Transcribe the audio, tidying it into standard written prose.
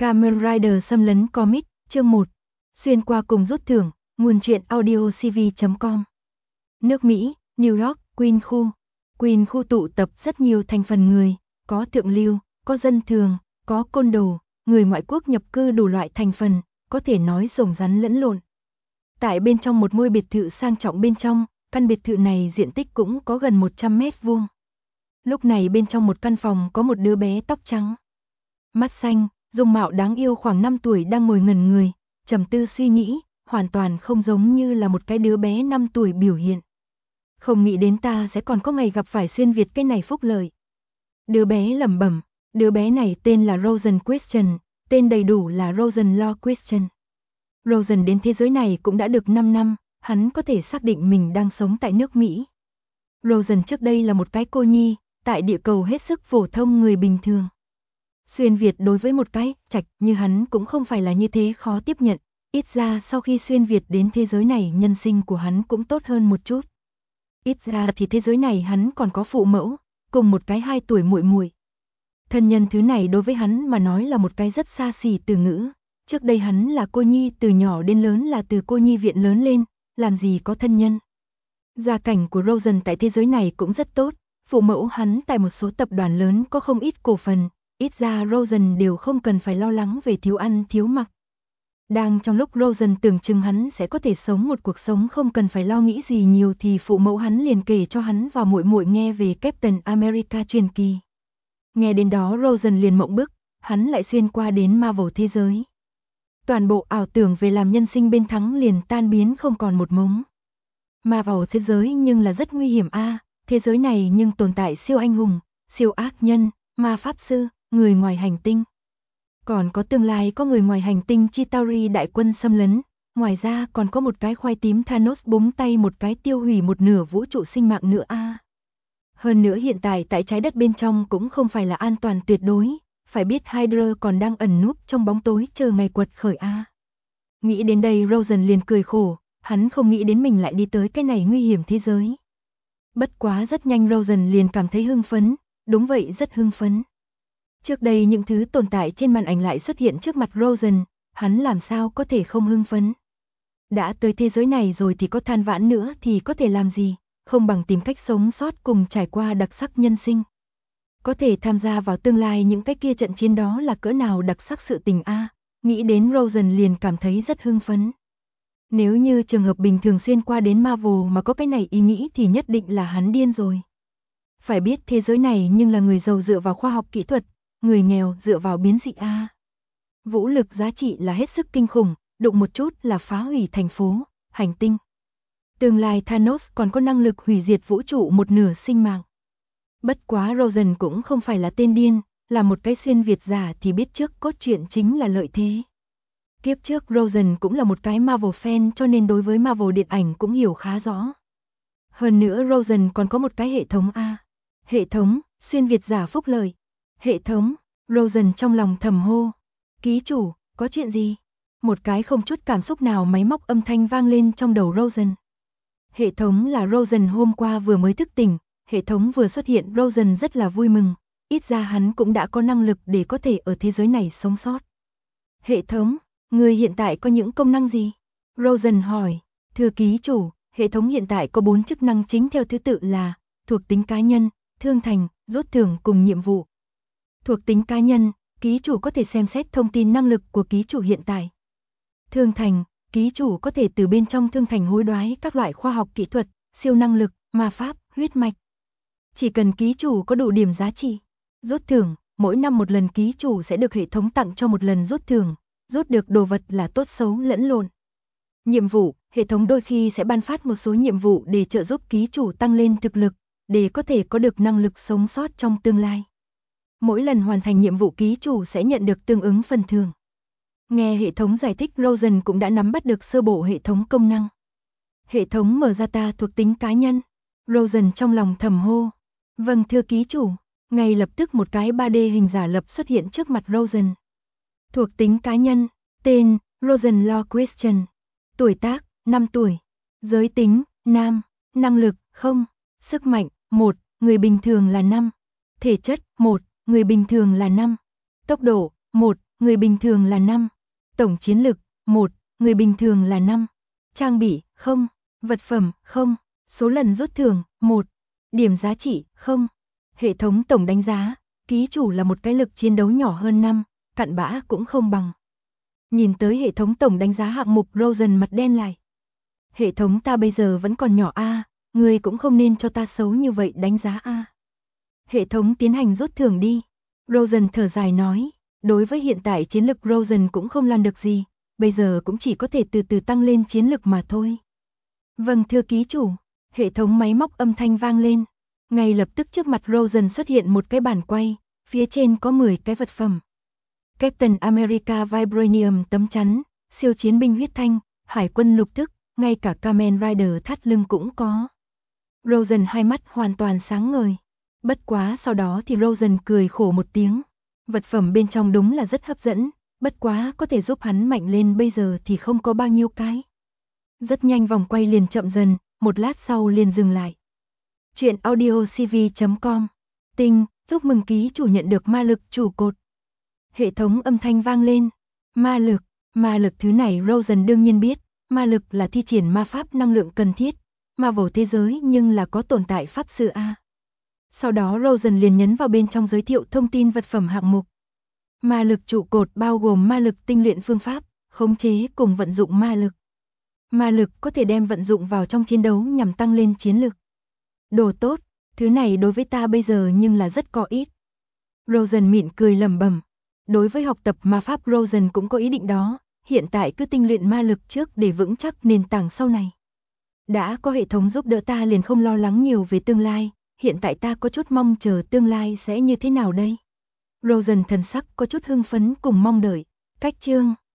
Kamen Rider xâm lấn comic, chương 1. Xuyên qua cùng rút thưởng, nguồn truyện audio cv.com. Nước Mỹ, New York, Queen khu. Queen khu tụ tập rất nhiều thành phần người, có thượng lưu, có dân thường, có côn đồ, người ngoại quốc nhập cư đủ loại thành phần, có thể nói rồng rắn lẫn lộn. Tại bên trong một ngôi biệt thự sang trọng bên trong, căn biệt thự này diện tích cũng có gần 100 mét vuông. Lúc này bên trong một căn phòng có một đứa bé tóc trắng, mắt xanh, dung mạo đáng yêu khoảng 5 tuổi đang ngồi ngẩn người, trầm tư suy nghĩ, hoàn toàn không giống như là một cái đứa bé 5 tuổi biểu hiện. Không nghĩ đến ta sẽ còn có ngày gặp phải xuyên Việt cái này phúc lợi. Đứa bé lẩm bẩm, đứa bé này tên là Rosen Christian, tên đầy đủ là Rosen Law Christian. Rosen đến thế giới này cũng đã được 5 năm, hắn có thể xác định mình đang sống tại nước Mỹ. Rosen trước đây là một cái cô nhi, tại địa cầu hết sức phổ thông người bình thường. Xuyên Việt đối với một cái trạch như hắn cũng không phải là như thế khó tiếp nhận, ít ra sau khi xuyên Việt đến thế giới này nhân sinh của hắn cũng tốt hơn một chút. Ít ra thì thế giới này hắn còn có phụ mẫu, cùng một cái 2 tuổi muội muội. Thân nhân thứ này đối với hắn mà nói là một cái rất xa xỉ từ ngữ. Trước đây hắn là cô nhi, từ nhỏ đến lớn là từ cô nhi viện lớn lên, làm gì có thân nhân. Gia cảnh của Rosen tại thế giới này cũng rất tốt, phụ mẫu hắn tại một số tập đoàn lớn có không ít cổ phần, ít ra Rosen đều không cần phải lo lắng về thiếu ăn thiếu mặc. Đang trong lúc Rosen tưởng chừng hắn sẽ có thể sống một cuộc sống không cần phải lo nghĩ gì nhiều thì phụ mẫu hắn liền kể cho hắn và muội muội nghe về Captain America truyền kỳ. Nghe đến đó Rosen liền mộng bức, hắn lại xuyên qua đến Marvel thế giới. Toàn bộ ảo tưởng về làm nhân sinh bên thắng liền tan biến không còn một mống. Marvel thế giới nhưng là rất nguy hiểm a, thế giới này nhưng tồn tại siêu anh hùng, siêu ác nhân, ma pháp sư, người ngoài hành tinh. Còn có tương lai có người ngoài hành tinh Chitauri đại quân xâm lấn, ngoài ra còn có một cái khoai tím Thanos búng tay một cái tiêu hủy một nửa vũ trụ sinh mạng nữa a. Hơn nữa hiện tại tại trái đất bên trong cũng không phải là an toàn tuyệt đối, phải biết Hydra còn đang ẩn núp trong bóng tối chờ ngày quật khởi a. Nghĩ đến đây Rosen liền cười khổ, hắn không nghĩ đến mình lại đi tới cái này nguy hiểm thế giới. Bất quá rất nhanh Rosen liền cảm thấy hưng phấn, đúng vậy rất hưng phấn. Trước đây những thứ tồn tại trên màn ảnh lại xuất hiện trước mặt Rosen, hắn làm sao có thể không hưng phấn. Đã tới thế giới này rồi thì có than vãn nữa thì có thể làm gì, không bằng tìm cách sống sót cùng trải qua đặc sắc nhân sinh. Có thể tham gia vào tương lai những cái kia trận chiến đó là cỡ nào đặc sắc sự tình a. Nghĩ đến Rosen liền cảm thấy rất hưng phấn. Nếu như trường hợp bình thường xuyên qua đến Marvel mà có cái này ý nghĩ thì nhất định là hắn điên rồi. Phải biết thế giới này nhưng là người giàu dựa vào khoa học kỹ thuật, người nghèo dựa vào biến dị a. Vũ lực giá trị là hết sức kinh khủng, đụng một chút là phá hủy thành phố, hành tinh. Tương lai Thanos còn có năng lực hủy diệt vũ trụ một nửa sinh mạng. Bất quá Rosen cũng không phải là tên điên, là một cái xuyên Việt giả thì biết trước cốt truyện chính là lợi thế. Kiếp trước Rosen cũng là một cái Marvel fan cho nên đối với Marvel điện ảnh cũng hiểu khá rõ. Hơn nữa Rosen còn có một cái hệ thống A. Hệ thống, xuyên Việt giả phúc lợi. Hệ thống, Rosen trong lòng thầm hô. Ký chủ, có chuyện gì? Một cái không chút cảm xúc nào máy móc âm thanh vang lên trong đầu Rosen. Hệ thống là Rosen hôm qua vừa mới thức tỉnh, hệ thống vừa xuất hiện Rosen rất là vui mừng, ít ra hắn cũng đã có năng lực để có thể ở thế giới này sống sót. Hệ thống, người hiện tại có những công năng gì? Rosen hỏi, thưa ký chủ, hệ thống hiện tại có 4 chức năng chính theo thứ tự là thuộc tính cá nhân, thương thành, rút thưởng cùng nhiệm vụ. Thuộc tính cá nhân, ký chủ có thể xem xét thông tin năng lực của ký chủ hiện tại. Thương thành, ký chủ có thể từ bên trong thương thành hối đoái các loại khoa học kỹ thuật, siêu năng lực, ma pháp, huyết mạch. Chỉ cần ký chủ có đủ điểm giá trị. Rút thưởng, mỗi năm một lần ký chủ sẽ được hệ thống tặng cho một lần rút thưởng, rút được đồ vật là tốt xấu lẫn lộn. Nhiệm vụ, hệ thống đôi khi sẽ ban phát một số nhiệm vụ để trợ giúp ký chủ tăng lên thực lực, để có thể có được năng lực sống sót trong tương lai. Mỗi lần hoàn thành nhiệm vụ ký chủ sẽ nhận được tương ứng phần thưởng. Nghe hệ thống giải thích Rosen cũng đã nắm bắt được sơ bộ hệ thống công năng. Hệ thống mở ra ta thuộc tính cá nhân. Rosen trong lòng thầm hô. Vâng thưa ký chủ. Ngay lập tức một cái 3D hình giả lập xuất hiện trước mặt Rosen. Thuộc tính cá nhân. Tên, Rosen Law Christian. Tuổi tác, 5 tuổi. Giới tính, nam. Năng lực, 0. Sức mạnh, 1. Người bình thường là 5. Thể chất, 1. Người bình thường là 5. Tốc độ, 1. người bình thường là 5. Tổng chiến lực 1, người bình thường là 5. Trang bị 0, vật phẩm 0, số lần rút thưởng 1, điểm giá trị 0. Hệ thống tổng đánh giá, ký chủ là một cái lực chiến đấu nhỏ hơn 5, cặn bã cũng không bằng. Nhìn tới hệ thống tổng đánh giá hạng mục, Rosen mặt đen lại. Hệ thống ta bây giờ vẫn còn nhỏ a, người cũng không nên cho ta xấu như vậy đánh giá a. Hệ thống tiến hành rút thưởng đi. Rosen thở dài nói, đối với hiện tại chiến lực Rosen cũng không làm được gì, bây giờ cũng chỉ có thể từ từ tăng lên chiến lực mà thôi. Vâng thưa ký chủ, hệ thống máy móc âm thanh vang lên. Ngay lập tức trước mặt Rosen xuất hiện một cái bàn quay, phía trên có 10 cái vật phẩm. Captain America Vibranium tấm chắn, siêu chiến binh huyết thanh, hải quân lục thức, ngay cả Kamen Rider thắt lưng cũng có. Rosen hai mắt hoàn toàn sáng ngời. Bất quá sau đó thì Rosen cười khổ một tiếng. Vật phẩm bên trong đúng là rất hấp dẫn, bất quá có thể giúp hắn mạnh lên bây giờ thì không có bao nhiêu cái. Rất nhanh vòng quay liền chậm dần, một lát sau liền dừng lại. Chuyện audiocv.com. Tinh, chúc mừng ký chủ nhận được ma lực trụ cột. Hệ thống âm thanh vang lên. Ma lực thứ này Rosen đương nhiên biết, ma lực là thi triển ma pháp năng lượng cần thiết, Marvel thế giới nhưng là có tồn tại pháp sư a. Sau đó Rosen liền nhấn vào bên trong giới thiệu thông tin vật phẩm hạng mục. Ma lực trụ cột bao gồm ma lực tinh luyện phương pháp, khống chế cùng vận dụng ma lực. Ma lực có thể đem vận dụng vào trong chiến đấu nhằm tăng lên chiến lực. Đồ tốt, thứ này đối với ta bây giờ nhưng là rất có ích. Rosen mỉm cười lẩm bẩm. Đối với học tập ma pháp Rosen cũng có ý định đó, hiện tại cứ tinh luyện ma lực trước để vững chắc nền tảng sau này. Đã có hệ thống giúp đỡ ta liền không lo lắng nhiều về tương lai, hiện tại ta có chút mong chờ tương lai sẽ như thế nào đây. Rosen thần sắc có chút hưng phấn cùng mong đợi. Cách chương